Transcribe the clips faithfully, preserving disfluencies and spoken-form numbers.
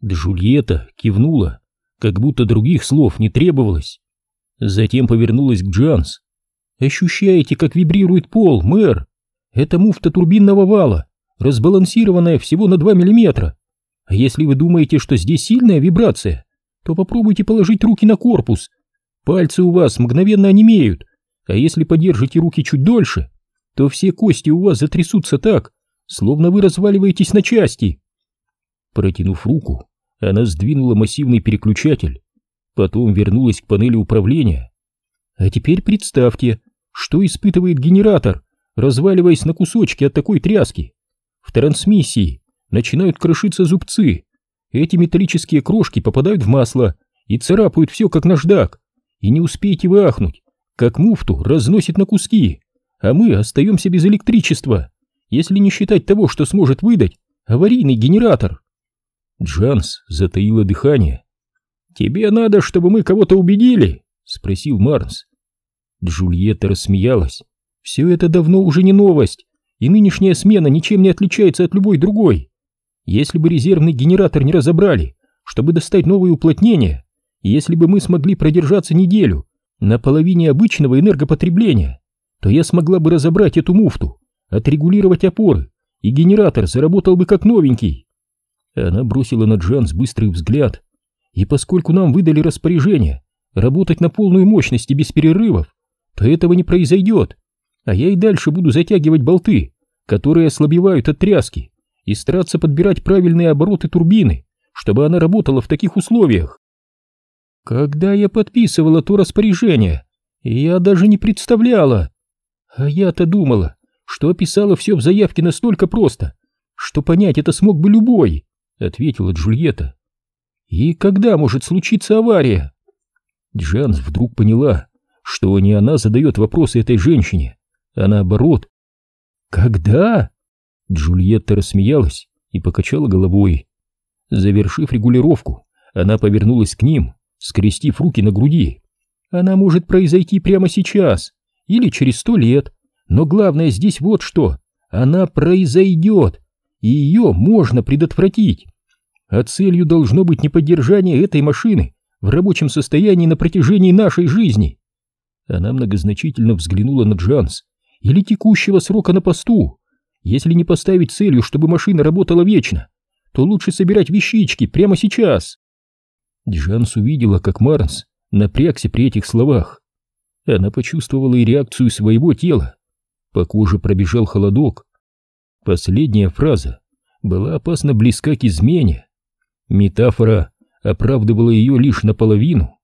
Джульетта кивнула, как будто других слов не требовалось. Затем повернулась к Джанс. «Ощущаете, как вибрирует пол, мэр? Это муфта турбинного вала, разбалансированная всего на два миллиметра. А если вы думаете, что здесь сильная вибрация, то попробуйте положить руки на корпус. Пальцы у вас мгновенно онемеют, а если подержите руки чуть дольше, то все кости у вас затрясутся так, словно вы разваливаетесь на части». Протянув руку, она сдвинула массивный переключатель, потом вернулась к панели управления. «А теперь представьте, что испытывает генератор, разваливаясь на кусочки от такой тряски. В трансмиссии начинают крошиться зубцы, эти металлические крошки попадают в масло и царапают все как наждак, и не успеете вы ахнуть, как муфту разносит на куски, а мы остаемся без электричества, если не считать того, что сможет выдать аварийный генератор». Джанс затаила дыхание. «Тебе надо, чтобы мы кого-то убедили?» — спросил Марнс. Джульетта рассмеялась. «Все это давно уже не новость, и нынешняя смена ничем не отличается от любой другой. Если бы резервный генератор не разобрали, чтобы достать новые уплотнения, если бы мы смогли продержаться неделю на половине обычного энергопотребления, то я смогла бы разобрать эту муфту, отрегулировать опоры, и генератор заработал бы как новенький». Она бросила на Джанс быстрый взгляд. «И поскольку нам выдали распоряжение работать на полную мощность и без перерывов, то этого не произойдет, а я и дальше буду затягивать болты, которые ослабевают от тряски, и стараться подбирать правильные обороты турбины, чтобы она работала в таких условиях. Когда я подписывала то распоряжение, я даже не представляла. А я-то думала, что описала все в заявке настолько просто, что понять это смог бы любой», — ответила Джульетта. «И когда может случиться авария?» Джанс вдруг поняла, что не она задает вопросы этой женщине, а наоборот. «Когда?» Джульетта рассмеялась и покачала головой. Завершив регулировку, она повернулась к ним, скрестив руки на груди. «Она может произойти прямо сейчас или через сто лет, но главное здесь вот что: она произойдет, и ее можно предотвратить. А целью должно быть не поддержание этой машины в рабочем состоянии на протяжении нашей жизни». Она многозначительно взглянула на Джанс. «Или текущего срока на посту. Если не поставить целью, чтобы машина работала вечно, то лучше собирать вещички прямо сейчас». Джанс увидела, как Марнс напрягся при этих словах. Она почувствовала и реакцию своего тела. По коже пробежал холодок. Последняя фраза была опасно близка к измене. Метафора оправдывала ее лишь наполовину.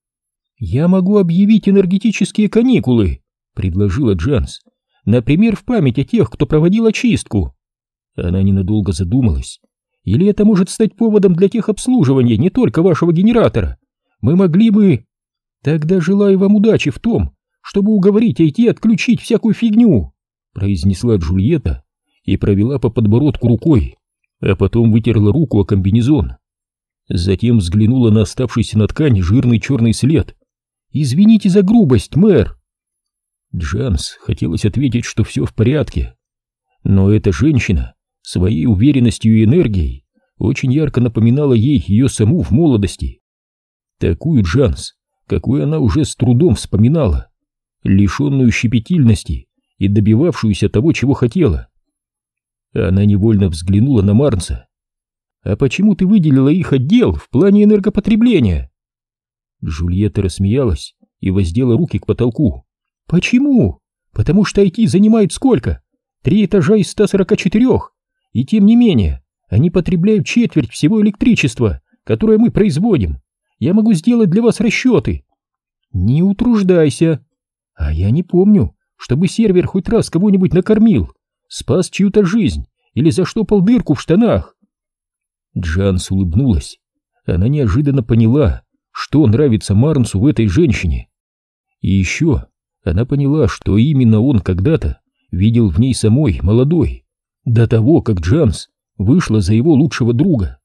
«Я могу объявить энергетические каникулы», — предложила Джанс. «Например, в память о тех, кто проводил очистку». Она ненадолго задумалась. «Или это может стать поводом для техобслуживания не только вашего генератора. Мы могли бы...» «Тогда желаю вам удачи в том, чтобы уговорить ай ти отключить всякую фигню», — произнесла Джульетта и провела по подбородку рукой, а потом вытерла руку о комбинезон. Затем взглянула на оставшийся на ткани жирный черный след. «Извините за грубость, мэр». Джанс хотелось ответить, что все в порядке, но эта женщина своей уверенностью и энергией очень ярко напоминала ей ее саму в молодости. Такую Джанс, какую она уже с трудом вспоминала, лишенную щепетильности и добивавшуюся того, чего хотела. Она невольно взглянула на Марнса. «А почему ты выделила их отдел в плане энергопотребления?» Джульетта рассмеялась и воздела руки к потолку. «Почему? Потому что ай ти занимает сколько? Три этажа из ста сорока четырёх, и тем не менее они потребляют четверть всего электричества, которое мы производим. Я могу сделать для вас расчеты». «Не утруждайся. А я не помню, чтобы сервер хоть раз кого-нибудь накормил, спас чью-то жизнь или заштопал дырку в штанах». Джанс улыбнулась. Она неожиданно поняла, что нравится Марнсу в этой женщине. И еще она поняла, что именно он когда-то видел в ней самой молодой, до того, как Джанс вышла за его лучшего друга.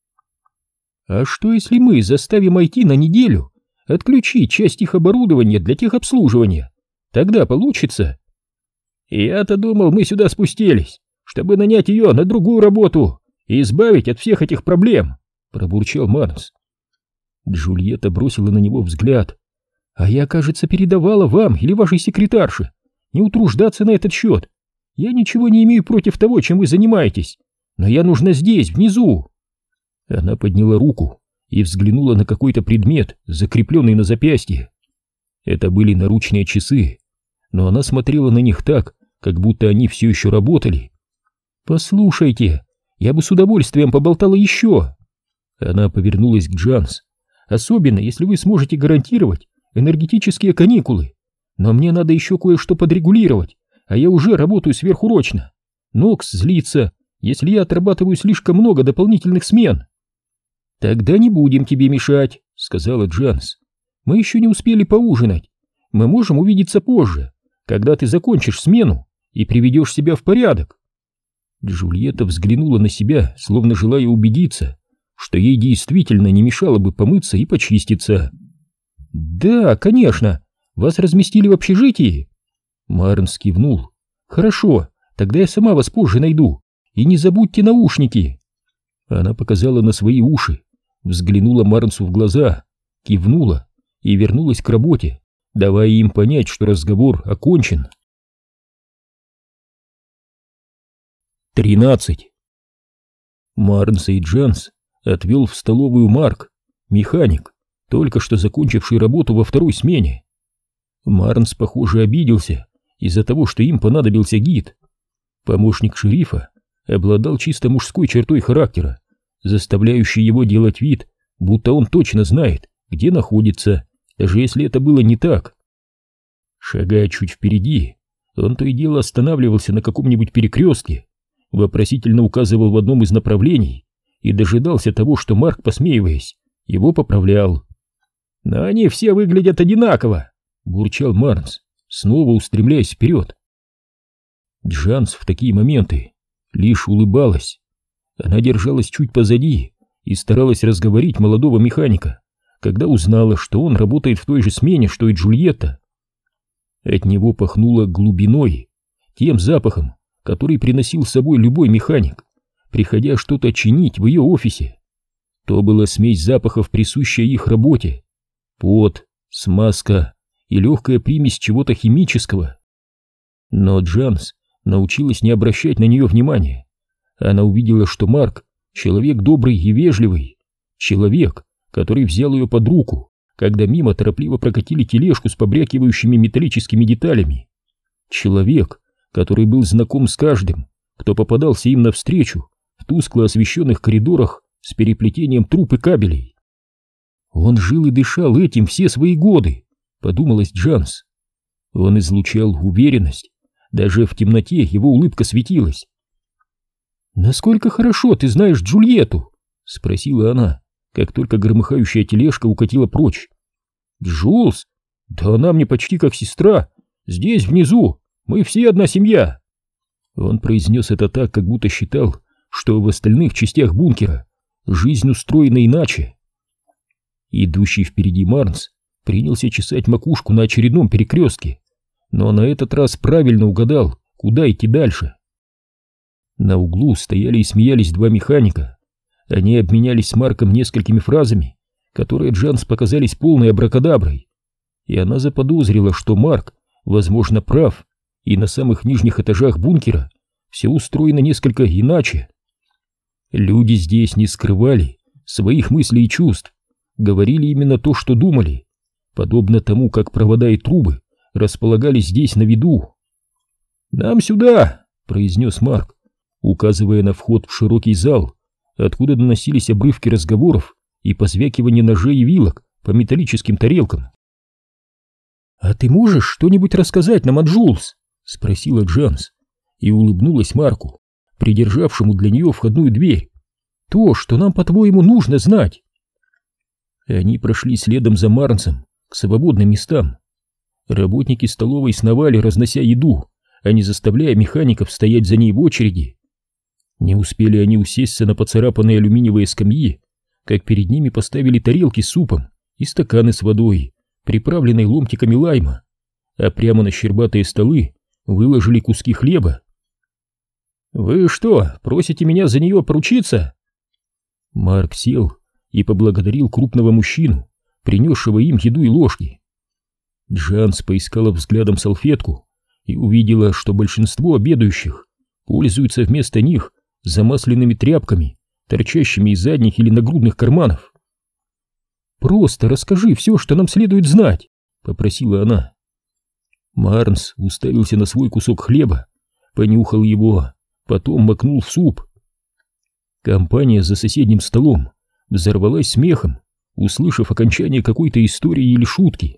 «А что, если мы заставим ай ти на неделю отключить часть их оборудования для техобслуживания? Тогда получится?» «Я-то думал, мы сюда спустились, чтобы нанять ее на другую работу и избавить от всех этих проблем», пробурчал Марнс. Джульетта бросила на него взгляд. «А я, кажется, передавала вам или вашей секретарше не утруждаться на этот счет. Я ничего не имею против того, чем вы занимаетесь, но я нужна здесь, внизу». Она подняла руку и взглянула на какой-то предмет, закрепленный на запястье. Это были наручные часы, но она смотрела на них так, как будто они все еще работали. «Послушайте, я бы с удовольствием поболтала еще». Она повернулась к Джанс. «Особенно, если вы сможете гарантировать энергетические каникулы. Но мне надо еще кое-что подрегулировать, а я уже работаю сверхурочно. Нокс злится, если я отрабатываю слишком много дополнительных смен». «Тогда не будем тебе мешать», — сказала Джанс. «Мы еще не успели поужинать. Мы можем увидеться позже, когда ты закончишь смену и приведешь себя в порядок». Джульетта взглянула на себя, словно желая убедиться, что ей действительно не мешало бы помыться и почиститься. «Да, конечно. Вас разместили в общежитии?» Марнс кивнул. «Хорошо, тогда я сама вас позже найду. И не забудьте наушники». Она показала на свои уши, взглянула Марнсу в глаза, кивнула и вернулась к работе, давая им понять, что разговор окончен. тринадцать. Марнса и Джанс отвел в столовую Марк, механик, только что закончивший работу во второй смене. Марнс, похоже, обиделся из-за того, что им понадобился гид. Помощник шерифа обладал чисто мужской чертой характера, заставляющей его делать вид, будто он точно знает, где находится, даже если это было не так. Шагая чуть впереди, он то и дело останавливался на каком-нибудь перекрестке, вопросительно указывал в одном из направлений и дожидался того, что Марк, посмеиваясь, его поправлял. «Но они все выглядят одинаково», — бурчал Марнс, снова устремляясь вперед. Джанс в такие моменты лишь улыбалась. Она держалась чуть позади и старалась разговорить молодого механика, когда узнала, что он работает в той же смене, что и Джульетта. От него пахнуло глубиной, тем запахом, который приносил с собой любой механик, приходя что-то чинить в ее офисе. То была смесь запахов, присущая их работе: пот, смазка и легкая примесь чего-то химического. Но Джанс научилась не обращать на нее внимания. Она увидела, что Марк — человек добрый и вежливый, человек, который взял ее под руку, когда мимо торопливо прокатили тележку с побрякивающими металлическими деталями, человек, который был знаком с каждым, кто попадался им навстречу в тускло освещенных коридорах с переплетением труб и кабелей. «Он жил и дышал этим все свои годы», — подумалась Джанс. Он излучал уверенность, даже в темноте его улыбка светилась. «Насколько хорошо ты знаешь Джульетту?» — спросила она, как только громыхающая тележка укатила прочь. «Джулс? Да она мне почти как сестра. Здесь, внизу, мы все одна семья». Он произнес это так, как будто считал, что в остальных частях бункера жизнь устроена иначе. Идущий впереди Марнс принялся чесать макушку на очередном перекрестке, но на этот раз правильно угадал, куда идти дальше. На углу стояли и смеялись два механика. Они обменялись с Марком несколькими фразами, которые Джанс показались полной абракадаброй, и она заподозрила, что Марк, возможно, прав, и на самых нижних этажах бункера все устроено несколько иначе. Люди здесь не скрывали своих мыслей и чувств, говорили именно то, что думали, подобно тому, как провода и трубы располагались здесь на виду. «Нам сюда!» — произнес Марк, указывая на вход в широкий зал, откуда доносились обрывки разговоров и позвякивание ножей и вилок по металлическим тарелкам. «А ты можешь что-нибудь рассказать нам о Джулс?» — спросила Джанс и улыбнулась Марку, придержавшему для нее входную дверь. «То, что нам, по-твоему, нужно знать». Они прошли следом за Марнсом к свободным местам. Работники столовой сновали, разнося еду, а не заставляя механиков стоять за ней в очереди. Не успели они усесться на поцарапанные алюминиевые скамьи, как перед ними поставили тарелки с супом и стаканы с водой, приправленной ломтиками лайма, а прямо на щербатые столы выложили куски хлеба. «Вы что, просите меня за нее поручиться?» Марк сел и поблагодарил крупного мужчину, принесшего им еду и ложки. Джанс поискала взглядом салфетку и увидела, что большинство обедающих пользуются вместо них замасленными тряпками, торчащими из задних или нагрудных карманов. «Просто расскажи все, что нам следует знать», — попросила она. Марнс уставился на свой кусок хлеба, понюхал его, потом макнул в суп. Компания за соседним столом взорвалась смехом, услышав окончание какой-то истории или шутки.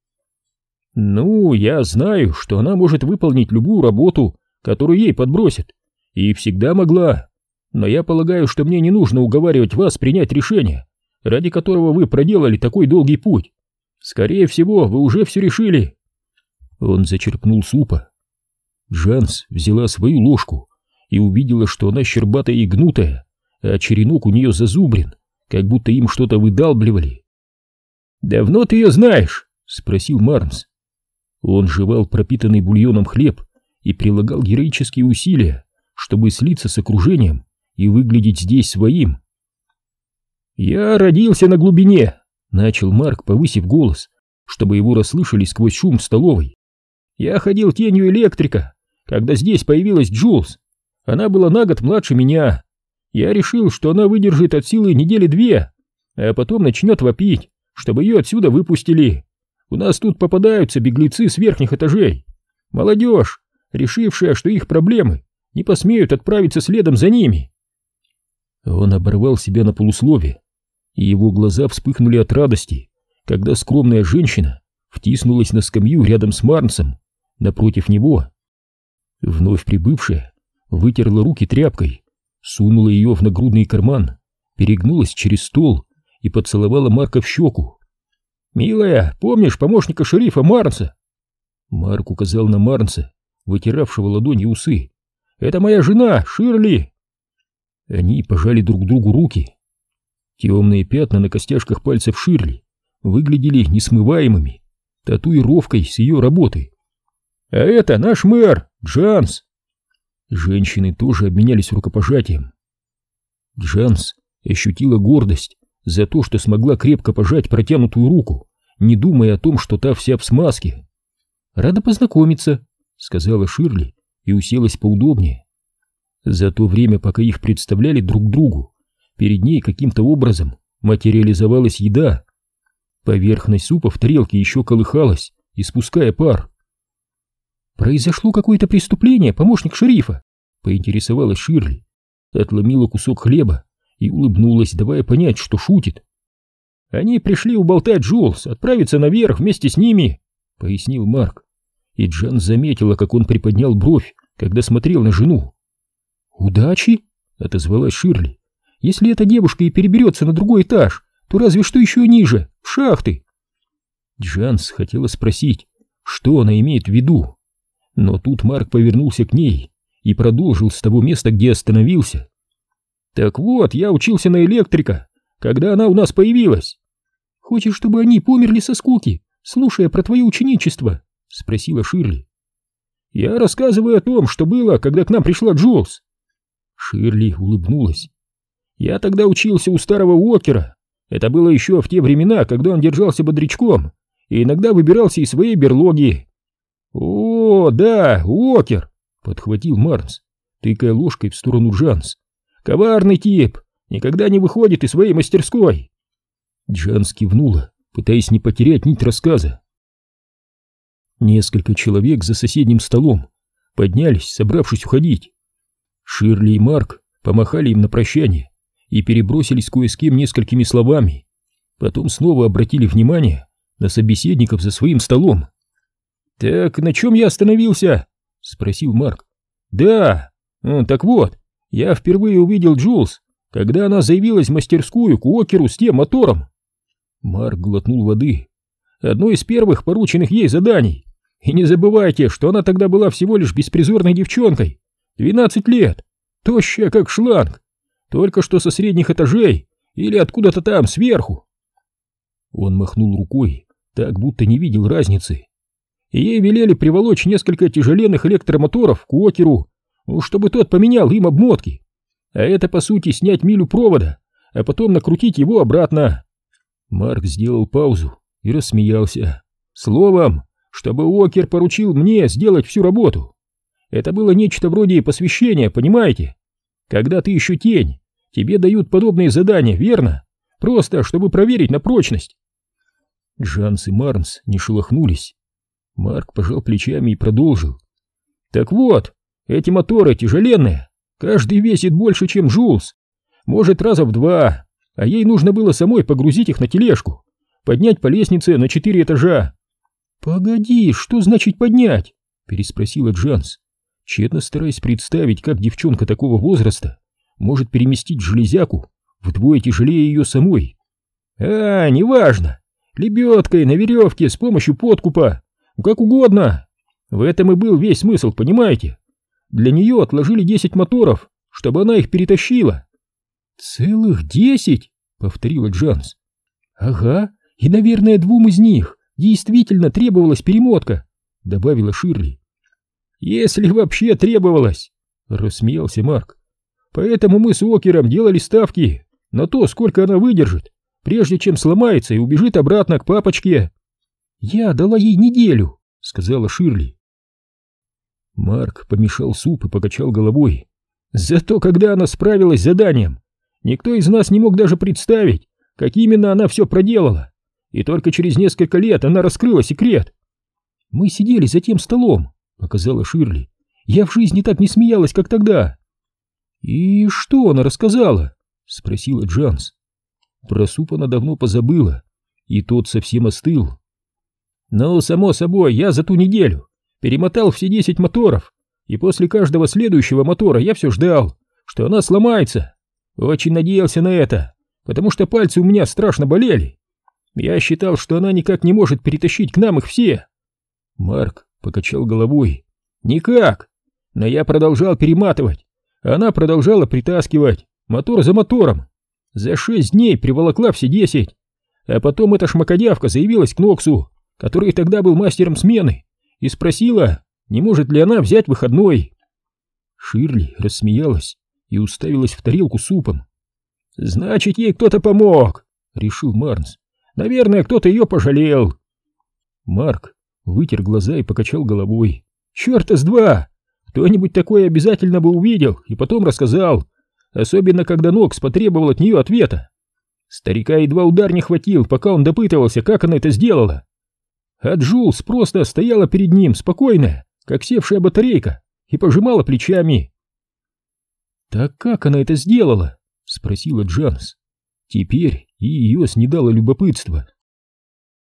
«Ну, я знаю, что она может выполнить любую работу, которую ей подбросят, и всегда могла, но я полагаю, что мне не нужно уговаривать вас принять решение, ради которого вы проделали такой долгий путь. Скорее всего, вы уже все решили». Он зачерпнул супа. Джанс взяла свою ложку и увидела, что она щербатая и гнутая, а черенок у нее зазубрен, как будто им что-то выдалбливали. «Давно ты ее знаешь?» — спросил Марнс. Он жевал пропитанный бульоном хлеб и прилагал героические усилия, чтобы слиться с окружением и выглядеть здесь своим. «Я родился на глубине», — начал Марк, повысив голос, чтобы его расслышали сквозь шум в столовой. «Я ходил тенью электрика, когда здесь появилась Джулс. Она была на год младше меня. Я решил, что она выдержит от силы недели две, а потом начнет вопить, чтобы ее отсюда выпустили. У нас тут попадаются беглецы с верхних этажей. Молодежь, решившая, что их проблемы не посмеют отправиться следом за ними». Он оборвал себя на полуслове, и его глаза вспыхнули от радости, когда скромная женщина втиснулась на скамью рядом с Марнсом, напротив него. Вновь прибывшая вытерла руки тряпкой, сунула ее в нагрудный карман, перегнулась через стол и поцеловала Марка в щеку. «Милая, помнишь помощника шерифа Марнса?» Марк указал на Марнса, вытиравшего ладонью усы. «Это моя жена, Ширли!» Они пожали друг другу руки. Темные пятна на костяшках пальцев Ширли выглядели несмываемыми, татуировкой с ее работы. «А это наш мэр, Джанс!» Женщины тоже обменялись рукопожатием. Джанс ощутила гордость за то, что смогла крепко пожать протянутую руку, не думая о том, что та вся в смазке. «Рада познакомиться», — сказала Ширли и уселась поудобнее. За то время, пока их представляли друг другу, перед ней каким-то образом материализовалась еда. Поверхность супа в тарелке еще колыхалась, испуская пар. «Произошло какое-то преступление, помощник шерифа?» — поинтересовалась Ширли, отломила кусок хлеба и улыбнулась, давая понять, что шутит. «Они пришли уболтать Джулс, отправиться наверх вместе с ними», — пояснил Марк. И Джан заметила, как он приподнял бровь, когда смотрел на жену. «Удачи!» — отозвалась Ширли. «Если эта девушка и переберется на другой этаж, то разве что еще ниже, в шахты!» Джанс хотела спросить, что она имеет в виду, но тут Марк повернулся к ней и продолжил с того места, где остановился. «Так вот, я учился на электрика, когда она у нас появилась». «Хочешь, чтобы они померли со скуки, слушая про твое ученичество?» — спросила Ширли. «Я рассказываю о том, что было, когда к нам пришла Джулс». Ширли улыбнулась. «Я тогда учился у старого Уокера. Это было еще в те времена, когда он держался бодрячком и иногда выбирался из своей берлоги». «О, да, Уокер!» — подхватил Марнс, тыкая ложкой в сторону Джанс. «Коварный тип, никогда не выходит из своей мастерской». Джанс кивнула, пытаясь не потерять нить рассказа. Несколько человек за соседним столом поднялись, собравшись уходить. Ширли и Марк помахали им на прощание и перебросились кое с кем несколькими словами. Потом снова обратили внимание на собеседников за своим столом. «Так на чем я остановился?» — спросил Марк. «Да, так вот, я впервые увидел Джулс, когда она заявилась в мастерскую к Уокеру с тем мотором». Марк глотнул воды. «Одно из первых порученных ей заданий. И не забывайте, что она тогда была всего лишь беспризорной девчонкой. Двенадцать лет, тощая как шланг, только что со средних этажей или откуда-то там сверху». Он махнул рукой, так будто не видел разницы. И ей велели приволочь несколько тяжеленных электромоторов к Уокеру, чтобы тот поменял им обмотки. А это, по сути, снять милю провода, а потом накрутить его обратно. Марк сделал паузу и рассмеялся. Словом, чтобы Уокер поручил мне сделать всю работу. Это было нечто вроде посвящения, понимаете? Когда ты еще тень, тебе дают подобные задания, верно? Просто, чтобы проверить на прочность. Джанс и Марнс не шелохнулись. Марк пожал плечами и продолжил. Так вот, эти моторы тяжеленные, каждый весит больше, чем Джулс. Может, раза в два, а ей нужно было самой погрузить их на тележку, поднять по лестнице на четыре этажа. «Погоди, что значит поднять?» — переспросила Джанс, тщетно стараясь представить, как девчонка такого возраста может переместить железяку вдвое тяжелее ее самой. «А, неважно, лебедкой, на веревке, с помощью подкупа, как угодно. В этом и был весь смысл, понимаете? Для нее отложили десять моторов, чтобы она их перетащила». «Целых десять?» — повторила Джанс. «Ага, и, наверное, двум из них действительно требовалась перемотка», — добавила Ширли. «Если вообще требовалась», — рассмеялся Марк. «Поэтому мы с Уокером делали ставки на то, сколько она выдержит, прежде чем сломается и убежит обратно к папочке». «Я дала ей неделю», — сказала Ширли. Марк помешал суп и покачал головой. «Зато когда она справилась с заданием, никто из нас не мог даже представить, как именно она все проделала. И только через несколько лет она раскрыла секрет». «Мы сидели за тем столом», — показала Ширли. «Я в жизни так не смеялась, как тогда». «И что она рассказала?» — спросила Джанс. Про суп она давно позабыла, и тот совсем остыл. «Ну, само собой, я за ту неделю перемотал все десять моторов, и после каждого следующего мотора я все ждал, что она сломается. Очень надеялся на это, потому что пальцы у меня страшно болели. Я считал, что она никак не может перетащить к нам их все». Марк покачал головой. «Никак. Но я продолжал перематывать. Она продолжала притаскивать, мотор за мотором. За шесть дней приволокла все десять. А потом эта шмакодявка заявилась к Ноксу, который тогда был мастером смены, и спросила, не может ли она взять выходной». Ширли рассмеялась и уставилась в тарелку супом. «Значит, ей кто-то помог», — решил Марнс. «Наверное, кто-то ее пожалел». Марк вытер глаза и покачал головой. «Черта с два! Кто-нибудь такое обязательно бы увидел и потом рассказал, особенно когда Нокс потребовал от нее ответа. Старика едва удар не хватил, пока он допытывался, как она это сделала. А Джулс просто стояла перед ним, спокойная, как севшая батарейка, и пожимала плечами». «Так как она это сделала?» — спросила Джанс. Теперь и ее снедало любопытство.